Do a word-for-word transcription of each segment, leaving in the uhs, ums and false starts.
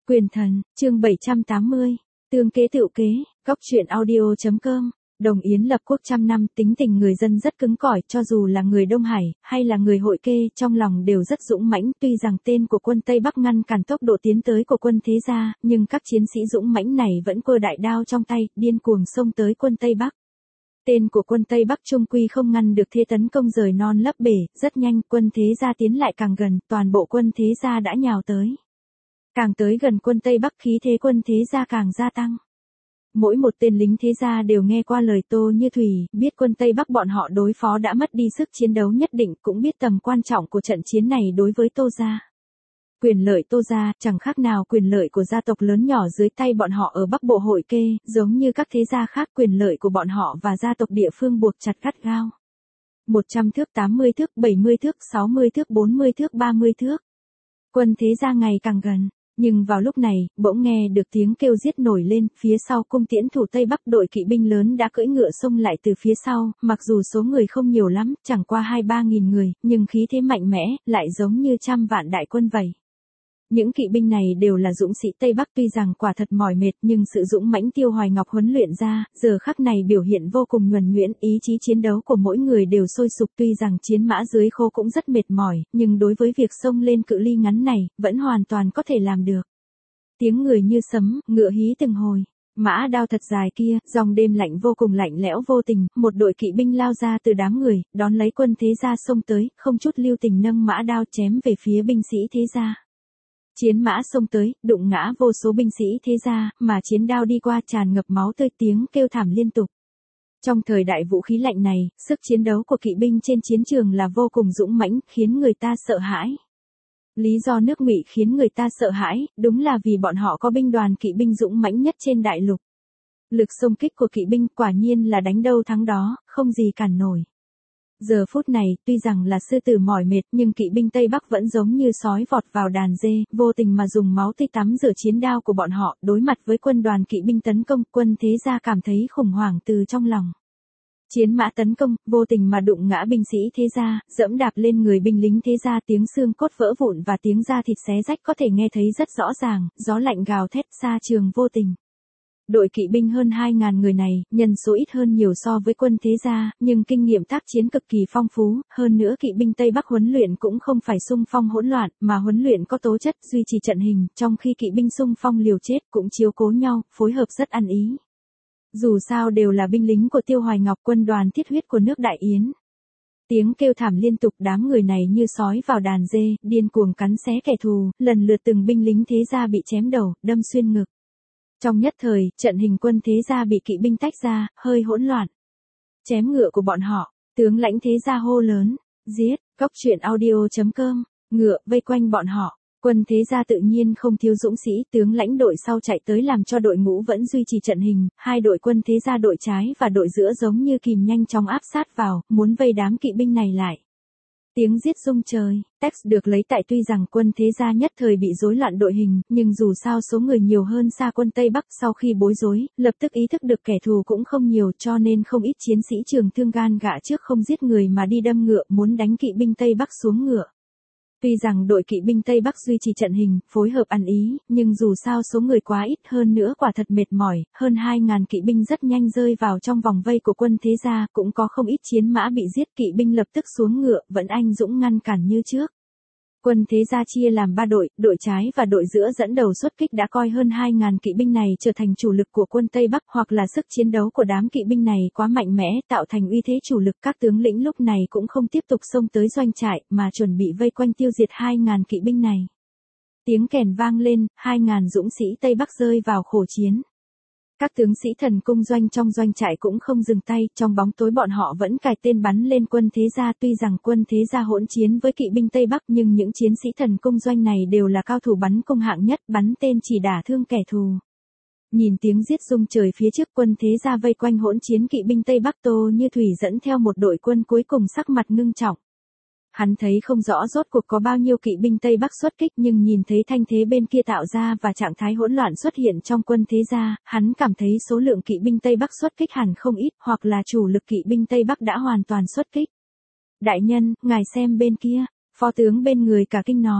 Quyền thần, chương bảy trăm tám mươi, tương kế tựu kế, góc truyện audio.com. Đồng Yến lập quốc trăm năm, tính tình người dân rất cứng cỏi, cho dù là người Đông Hải, hay là người Hội Kê, trong lòng đều rất dũng mãnh. Tuy rằng tên của quân Tây Bắc ngăn cản tốc độ tiến tới của quân Thế Gia, nhưng các chiến sĩ dũng mãnh này vẫn cơ đại đao trong tay, điên cuồng xông tới quân Tây Bắc. Tên của quân Tây Bắc trung quy không ngăn được thế tấn công rời non lấp bể, rất nhanh quân Thế Gia tiến lại càng gần, toàn bộ quân Thế Gia đã nhào tới. Càng tới gần quân Tây Bắc khí thế quân Thế Gia càng gia tăng. Mỗi một tên lính Thế Gia đều nghe qua lời Tô Như Thủy, biết quân Tây Bắc bọn họ đối phó đã mất đi sức chiến đấu nhất định, cũng biết tầm quan trọng của trận chiến này đối với Tô Gia. Quyền lợi Tô Gia chẳng khác nào quyền lợi của gia tộc lớn nhỏ dưới tay bọn họ ở Bắc Bộ Hội Kê, giống như các thế gia khác, quyền lợi của bọn họ và gia tộc địa phương buộc chặt gắt gao. một trăm thước, tám mươi thước, bảy mươi thước, sáu mươi thước, bốn mươi thước, ba mươi thước. Quân Thế Gia ngày càng gần. Nhưng vào lúc này, bỗng nghe được tiếng kêu giết nổi lên, phía sau cung tiễn thủ Tây Bắc đội kỵ binh lớn đã cưỡi ngựa xông lại từ phía sau, mặc dù số người không nhiều lắm, chẳng qua hai ba nghìn người, nhưng khí thế mạnh mẽ, lại giống như trăm vạn đại quân vậy. Những kỵ binh này đều là dũng sĩ Tây Bắc, tuy rằng quả thật mỏi mệt, nhưng sự dũng mãnh Tiêu Hoài Ngọc huấn luyện ra, giờ khắc này biểu hiện vô cùng nhuần nhuyễn, ý chí chiến đấu của mỗi người đều sôi sục. Tuy rằng chiến mã dưới khố cũng rất mệt mỏi, nhưng đối với việc xông lên cự ly ngắn này, vẫn hoàn toàn có thể làm được. Tiếng người như sấm, ngựa hí từng hồi. Mã đao thật dài kia, dòng đêm lạnh vô cùng lạnh lẽo vô tình, một đội kỵ binh lao ra từ đám người, đón lấy quân Thế Gia xông tới, không chút lưu tình nâng mã đao chém về phía binh sĩ Thế Gia. Chiến mã xông tới, đụng ngã vô số binh sĩ Thế Gia, mà chiến đao đi qua tràn ngập máu tươi, tiếng kêu thảm liên tục. Trong thời đại vũ khí lạnh này, sức chiến đấu của kỵ binh trên chiến trường là vô cùng dũng mãnh, khiến người ta sợ hãi. Lý do nước Ngụy khiến người ta sợ hãi, đúng là vì bọn họ có binh đoàn kỵ binh dũng mãnh nhất trên đại lục. Lực xông kích của kỵ binh quả nhiên là đánh đâu thắng đó, không gì cản nổi. Giờ phút này, tuy rằng là sư tử mỏi mệt, nhưng kỵ binh Tây Bắc vẫn giống như sói vọt vào đàn dê, vô tình mà dùng máu tươi tắm rửa chiến đao của bọn họ, đối mặt với quân đoàn kỵ binh tấn công, quân Thế Gia cảm thấy khủng hoảng từ trong lòng. Chiến mã tấn công, vô tình mà đụng ngã binh sĩ Thế Gia, dẫm đạp lên người binh lính Thế Gia, tiếng xương cốt vỡ vụn và tiếng da thịt xé rách có thể nghe thấy rất rõ ràng, gió lạnh gào thét xa trường vô tình. Đội kỵ binh hơn hai ngàn người này, nhân số ít hơn nhiều so với quân Thế Gia, nhưng kinh nghiệm tác chiến cực kỳ phong phú, hơn nữa kỵ binh Tây Bắc huấn luyện cũng không phải xung phong hỗn loạn, mà huấn luyện có tố chất, duy trì trận hình, trong khi kỵ binh xung phong liều chết cũng chiếu cố nhau, phối hợp rất ăn ý. Dù sao đều là binh lính của Tiêu Hoài Ngọc, quân đoàn thiết huyết của nước Đại Yến. Tiếng kêu thảm liên tục, đám người này như sói vào đàn dê, điên cuồng cắn xé kẻ thù, lần lượt từng binh lính Thế Gia bị chém đầu, đâm xuyên ngực. Trong nhất thời, trận hình quân Thế Gia bị kỵ binh tách ra, hơi hỗn loạn. Chém ngựa của bọn họ, tướng lãnh Thế Gia hô lớn, giết, góc truyện audio.com, ngựa, vây quanh bọn họ. Quân Thế Gia tự nhiên không thiếu dũng sĩ, tướng lãnh đội sau chạy tới làm cho đội ngũ vẫn duy trì trận hình, hai đội quân Thế Gia đội trái và đội giữa giống như kìm nhanh chóng áp sát vào, muốn vây đám kỵ binh này lại. Tiếng giết rung trời, text được lấy tại tuy rằng quân Thế Gia nhất thời bị rối loạn đội hình, nhưng dù sao số người nhiều hơn xa quân Tây Bắc, sau khi bối rối, lập tức ý thức được kẻ thù cũng không nhiều, cho nên không ít chiến sĩ trường thương gan gạ trước không giết người mà đi đâm ngựa, muốn đánh kỵ binh Tây Bắc xuống ngựa. Tuy rằng đội kỵ binh Tây Bắc duy trì trận hình, phối hợp ăn ý, nhưng dù sao số người quá ít, hơn nữa quả thật mệt mỏi, hơn hai ngàn kỵ binh rất nhanh rơi vào trong vòng vây của quân Thế Gia, cũng có không ít chiến mã bị giết, kỵ binh lập tức xuống ngựa, vẫn anh dũng ngăn cản như trước. Quân Thế Gia chia làm ba đội, đội trái và đội giữa dẫn đầu xuất kích đã coi hơn hai ngàn kỵ binh này trở thành chủ lực của quân Tây Bắc, hoặc là sức chiến đấu của đám kỵ binh này quá mạnh mẽ, tạo thành uy thế chủ lực. Các tướng lĩnh lúc này cũng không tiếp tục xông tới doanh trại, mà chuẩn bị vây quanh tiêu diệt hai ngàn kỵ binh này. Tiếng kèn vang lên, hai ngàn dũng sĩ Tây Bắc rơi vào khổ chiến. Các tướng sĩ thần cung doanh trong doanh trại cũng không dừng tay, trong bóng tối bọn họ vẫn cài tên bắn lên quân Thế Gia. Tuy rằng quân Thế Gia hỗn chiến với kỵ binh Tây Bắc, nhưng những chiến sĩ thần cung doanh này đều là cao thủ bắn cung hạng nhất, bắn tên chỉ đả thương kẻ thù. Nhìn tiếng giết rung trời phía trước, quân Thế Gia vây quanh hỗn chiến kỵ binh Tây Bắc, Tô Như Thủy dẫn theo một đội quân cuối cùng sắc mặt ngưng trọng. Hắn thấy không rõ rốt cuộc có bao nhiêu kỵ binh Tây Bắc xuất kích, nhưng nhìn thấy thanh thế bên kia tạo ra và trạng thái hỗn loạn xuất hiện trong quân Thế Gia, hắn cảm thấy số lượng kỵ binh Tây Bắc xuất kích hẳn không ít, hoặc là chủ lực kỵ binh Tây Bắc đã hoàn toàn xuất kích. Đại nhân, ngài xem bên kia, phó tướng bên người cả kinh nói.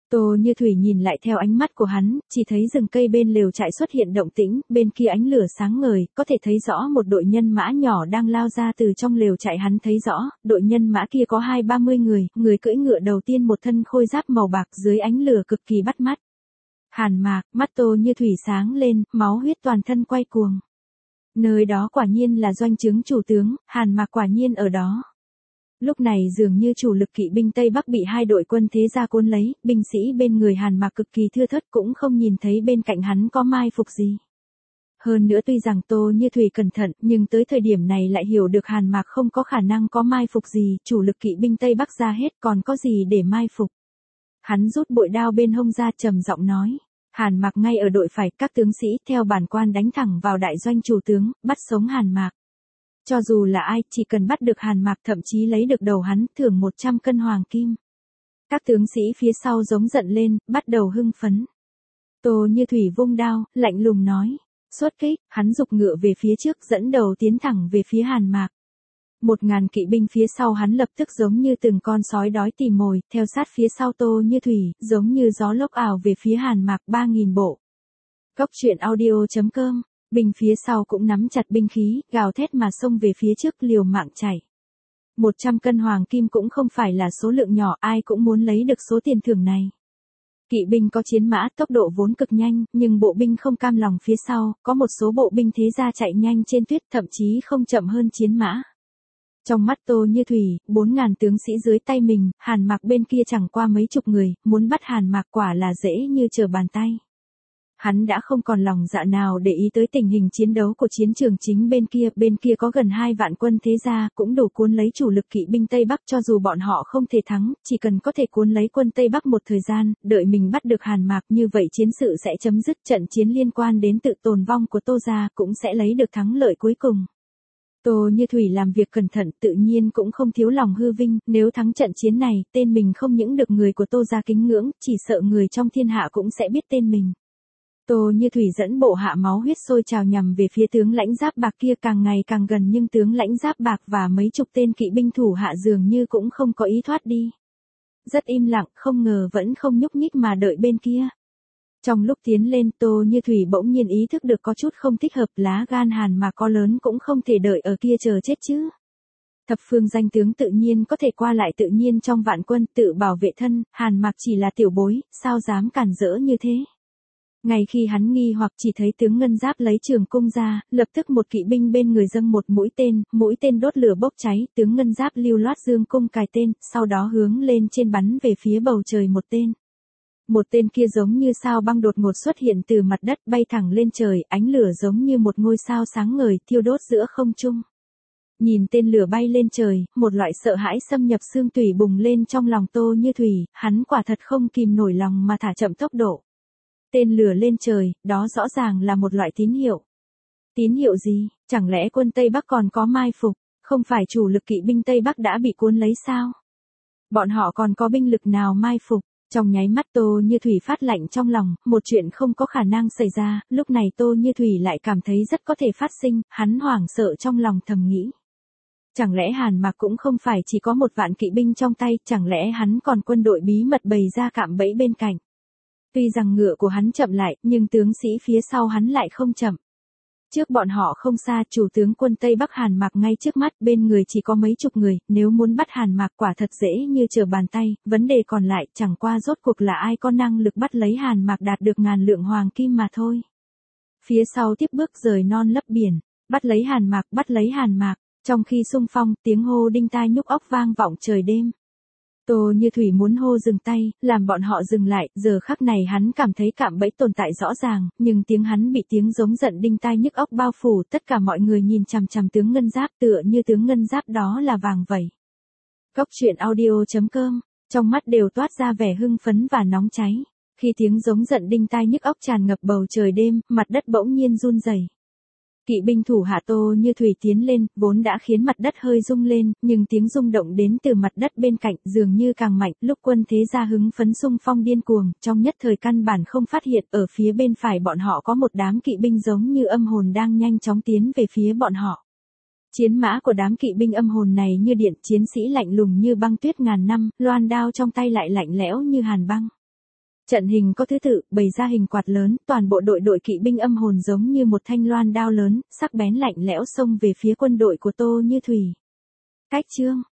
Tô Như Thủy nhìn lại theo ánh mắt của hắn, chỉ thấy rừng cây bên lều trại xuất hiện động tĩnh, bên kia ánh lửa sáng ngời, có thể thấy rõ một đội nhân mã nhỏ đang lao ra từ trong lều trại. Hắn thấy rõ, đội nhân mã kia có hai ba mươi người, người cưỡi ngựa đầu tiên một thân khôi giáp màu bạc dưới ánh lửa cực kỳ bắt mắt. Hàn Mạc, mắt Tô Như Thủy sáng lên, máu huyết toàn thân quay cuồng. Nơi đó quả nhiên là doanh trướng chủ tướng, Hàn Mạc quả nhiên ở đó. Lúc này dường như chủ lực kỵ binh Tây Bắc bị hai đội quân thế gia cuốn lấy, binh sĩ bên người Hàn Mạc cực kỳ thưa thớt, cũng không nhìn thấy bên cạnh hắn có mai phục gì. Hơn nữa tuy rằng Tô Như Thủy cẩn thận, nhưng tới thời điểm này lại hiểu được Hàn Mạc không có khả năng có mai phục gì, chủ lực kỵ binh Tây Bắc ra hết còn có gì để mai phục. Hắn rút bội đao bên hông ra trầm giọng nói. Hàn Mạc ngay ở đội phải, các tướng sĩ theo bản quan đánh thẳng vào đại doanh chủ tướng, bắt sống Hàn Mạc. Cho dù là ai, chỉ cần bắt được Hàn Mạc thậm chí lấy được đầu hắn, thưởng một trăm cân hoàng kim. Các tướng sĩ phía sau giống giận lên, bắt đầu hưng phấn. Tô Như Thủy vung đao, lạnh lùng nói. Xuất kích, hắn giục ngựa về phía trước dẫn đầu tiến thẳng về phía Hàn Mạc. Một ngàn kỵ binh phía sau hắn lập tức giống như từng con sói đói tìm mồi, theo sát phía sau Tô Như Thủy, giống như gió lốc ảo về phía Hàn Mạc ba nghìn bộ. Góc truyện audio chấm com, binh phía sau cũng nắm chặt binh khí, gào thét mà xông về phía trước liều mạng chạy. Một trăm cân hoàng kim cũng không phải là số lượng nhỏ, ai cũng muốn lấy được số tiền thưởng này. Kỵ binh có chiến mã tốc độ vốn cực nhanh, nhưng bộ binh không cam lòng phía sau, có một số bộ binh thế gia chạy nhanh trên tuyết thậm chí không chậm hơn chiến mã. Trong mắt Tô Như Thủy, bốn ngàn tướng sĩ dưới tay mình, Hàn Mạc bên kia chẳng qua mấy chục người, muốn bắt Hàn Mạc quả là dễ như trở bàn tay. Hắn đã không còn lòng dạ nào để ý tới tình hình chiến đấu của chiến trường chính bên kia, bên kia có gần hai vạn quân thế gia, cũng đủ cuốn lấy chủ lực kỵ binh Tây Bắc, cho dù bọn họ không thể thắng, chỉ cần có thể cuốn lấy quân Tây Bắc một thời gian, đợi mình bắt được Hàn Mạc, như vậy chiến sự sẽ chấm dứt, trận chiến liên quan đến tự tồn vong của Tô gia cũng sẽ lấy được thắng lợi cuối cùng. Tô Như Thủy làm việc cẩn thận, tự nhiên cũng không thiếu lòng hư vinh, nếu thắng trận chiến này, tên mình không những được người của Tô gia kính ngưỡng, chỉ sợ người trong thiên hạ cũng sẽ biết tên mình. Tô Như Thủy dẫn bộ hạ máu huyết sôi trào nhằm về phía tướng lãnh giáp bạc kia, càng ngày càng gần, nhưng tướng lãnh giáp bạc và mấy chục tên kỵ binh thủ hạ dường như cũng không có ý thoát đi. Rất im lặng, không ngờ vẫn không nhúc nhích mà đợi bên kia. Trong lúc tiến lên, Tô Như Thủy bỗng nhiên ý thức được có chút không thích hợp, lá gan Hàn mà có lớn cũng không thể đợi ở kia chờ chết chứ. Thập phương danh tướng tự nhiên có thể qua lại tự nhiên trong vạn quân, tự bảo vệ thân, Hàn Mạc chỉ là tiểu bối, sao dám cản rỡ như thế. Ngay khi hắn nghi hoặc chỉ thấy tướng ngân giáp lấy trường cung ra, lập tức một kỵ binh bên người dâng một mũi tên, mũi tên đốt lửa bốc cháy, tướng ngân giáp lưu loát dương cung cài tên, sau đó hướng lên trên bắn về phía bầu trời một tên. Một tên kia giống như sao băng đột ngột xuất hiện từ mặt đất, bay thẳng lên trời, ánh lửa giống như một ngôi sao sáng ngời, thiêu đốt giữa không trung. Nhìn tên lửa bay lên trời, một loại sợ hãi xâm nhập xương tủy bùng lên trong lòng Tô Như Thủy, hắn quả thật không kìm nổi lòng mà thả chậm tốc độ. Tên lửa lên trời, đó rõ ràng là một loại tín hiệu. Tín hiệu gì? Chẳng lẽ quân Tây Bắc còn có mai phục? Không phải chủ lực kỵ binh Tây Bắc đã bị cuốn lấy sao? Bọn họ còn có binh lực nào mai phục? Trong nháy mắt Tô Như Thủy phát lạnh trong lòng, một chuyện không có khả năng xảy ra, lúc này Tô Như Thủy lại cảm thấy rất có thể phát sinh, hắn hoảng sợ trong lòng thầm nghĩ. Chẳng lẽ Hàn Mạc cũng không phải chỉ có một vạn kỵ binh trong tay, chẳng lẽ hắn còn quân đội bí mật bày ra cạm bẫy bên cạnh. Tuy rằng ngựa của hắn chậm lại, nhưng tướng sĩ phía sau hắn lại không chậm. Trước bọn họ không xa, chủ tướng quân Tây Bắc Hàn Mạc ngay trước mắt, bên người chỉ có mấy chục người, nếu muốn bắt Hàn Mạc quả thật dễ như trở bàn tay, vấn đề còn lại chẳng qua rốt cuộc là ai có năng lực bắt lấy Hàn Mạc đạt được ngàn lượng hoàng kim mà thôi. Phía sau tiếp bước rời non lấp biển, bắt lấy Hàn Mạc, bắt lấy Hàn Mạc, trong khi xung phong, tiếng hô đinh tai nhức óc vang vọng trời đêm. Tô Như Thủy muốn hô dừng tay, làm bọn họ dừng lại, giờ khắc này hắn cảm thấy cạm bẫy tồn tại rõ ràng, nhưng tiếng hắn bị tiếng giống giận đinh tai nhức óc bao phủ, tất cả mọi người nhìn chằm chằm tướng ngân giáp, tựa như tướng ngân giáp đó là vàng vậy. Góc truyện audio chấm com, trong mắt đều toát ra vẻ hưng phấn và nóng cháy. Khi tiếng giống giận đinh tai nhức óc tràn ngập bầu trời đêm, mặt đất bỗng nhiên run rẩy. Kỵ binh thủ hạ Tô Như Thủy tiến lên, vốn đã khiến mặt đất hơi rung lên, nhưng tiếng rung động đến từ mặt đất bên cạnh dường như càng mạnh, lúc quân thế gia hứng phấn xung phong điên cuồng, trong nhất thời căn bản không phát hiện, ở phía bên phải bọn họ có một đám kỵ binh giống như âm hồn đang nhanh chóng tiến về phía bọn họ. Chiến mã của đám kỵ binh âm hồn này như điện, chiến sĩ lạnh lùng như băng tuyết ngàn năm, loan đao trong tay lại lạnh lẽo như hàn băng. Trận hình có thứ tự, bày ra hình quạt lớn, toàn bộ đội đội kỵ binh âm hồn giống như một thanh loan đao lớn, sắc bén lạnh lẽo xông về phía quân đội của Tô Như Thủy. Cách chương